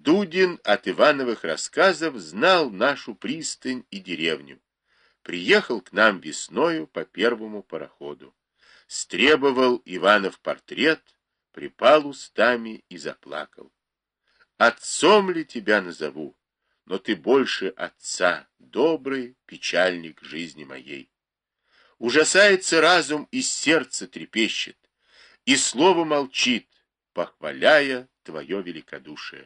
Дудин от Ивановых рассказов знал нашу пристань и деревню. Приехал к нам весною по первому пароходу. Стребовал Иванов портрет, припал устами и заплакал. Отцом ли тебя назову, но ты больше отца, добрый печальник жизни моей. Ужасается разум и сердце трепещет, и слово молчит, похваляя твое великодушие.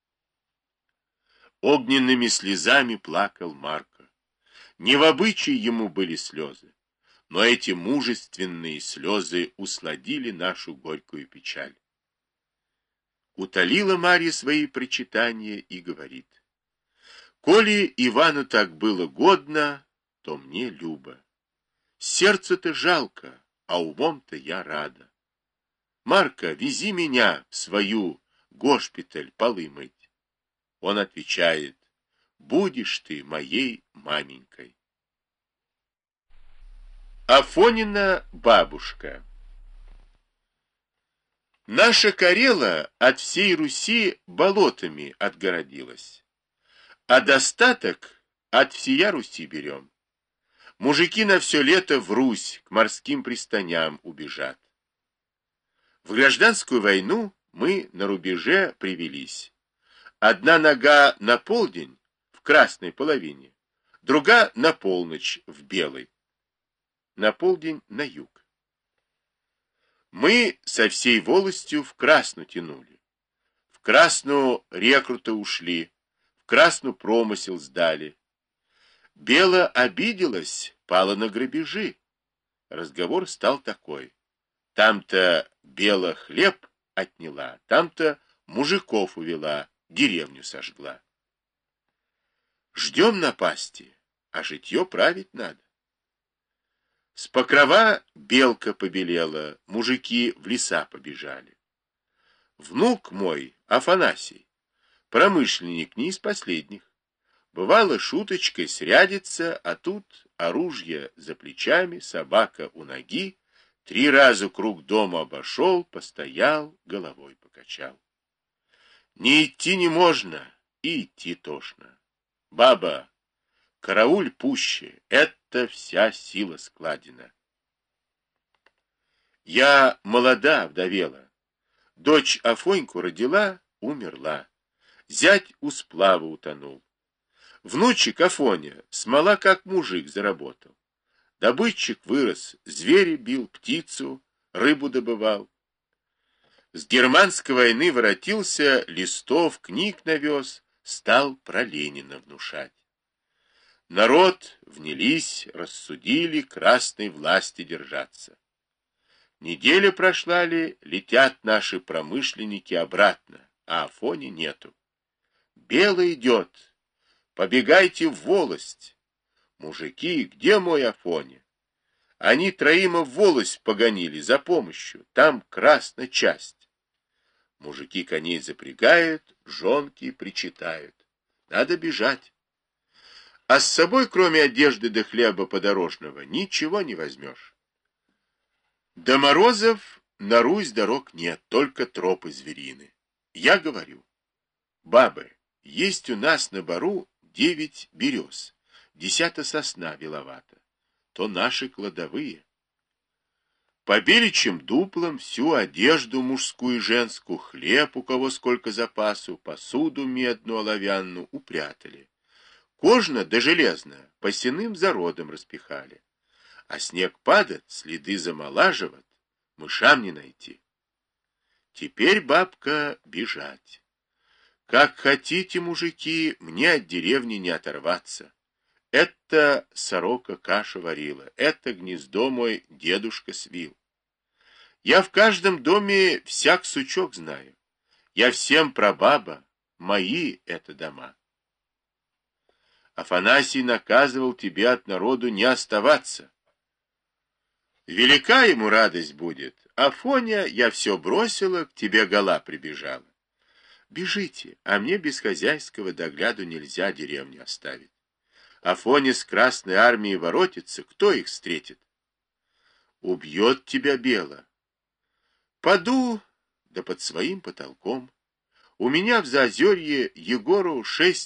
Огненными слезами плакал Марко. Не в обычае ему были слезы, но эти мужественные слезы усладили нашу горькую печаль. Утолила Марья свои причитания и говорит: «Коли Ивану так было годно, то мне любо. Сердце-то жалко, а умом-то я рада. Марка, вези меня в свою госпиталь полы мыть». Он отвечает: «Будешь ты моей маменькой». Афонина бабушка. Наша Карела от всей Руси болотами отгородилась, а достаток от всея Руси берем. Мужики на все лето в Русь к морским пристаням убежат. В гражданскую войну мы на рубеже привелись. Одна нога на полдень в красной половине, другая на полночь в белой. На полдень на юг. Мы со всей волостью в красну тянули. В красну рекруты ушли, в красну промысел сдали. Бела обиделась, пала на грабежи. Разговор стал такой: там-то Бела хлеб отняла, там-то мужиков увела, деревню сожгла. Ждем напасти, а житье править надо. С покрова белка побелела, мужики в леса побежали. Внук мой, Афанасий, промышленник не из последних. Бывало, шуточкой срядится, а тут оружие за плечами, собака у ноги, 3 раза круг дома обошел, постоял, головой покачал. Не идти не можно, и идти тошно. Баба, карауль пуще, это вся сила складена. Я молода, вдовела. Дочь Афоньку родила, умерла. Зять у сплава утонул. Внучек Афоня смола как мужик заработал. Добытчик вырос, зверя бил, птицу, рыбу добывал. С германской войны воротился, листов, книг навез, стал про Ленина внушать. Народ внялись, рассудили красной власти держаться. Неделя прошла ли, летят наши промышленники обратно, а Афони нету. Белый идет, побегайте в волость. Мужики, где мой Афоня? Они троима в волость погонили за помощью, там красная часть. Мужики коней запрягают, жонки причитают. Надо бежать. А с собой, кроме одежды да хлеба подорожного, ничего не возьмешь. До морозов на Русь дорог нет, только тропы зверины. Я говорю: бабы, есть у нас на бару 9 берез, 10 сосна виловата, то наши кладовые. По беличьим дуплам всю одежду мужскую и женскую, хлеб, у кого сколько запасу, посуду медную, оловянную упрятали. Кожно да железно по сенным зародам распихали. А снег падает, следы замолаживает, мышам не найти. Теперь, бабка, бежать. Как хотите, мужики, мне от деревни не оторваться. Это сорока кашу варила, это гнездо мой дедушка свил. Я в каждом доме всяк сучок знаю. Я всем прабаба, мои это дома. Афанасий наказывал тебе от народу не оставаться. Велика ему радость будет. Афоня, я все бросила, к тебе гола прибежала. Бежите, а мне без хозяйского догляду нельзя деревню оставить. Афоня с Красной Армией воротится, кто их встретит? Убьет тебя Бела. Паду, да под своим потолком. У меня в Заозерье Егору 6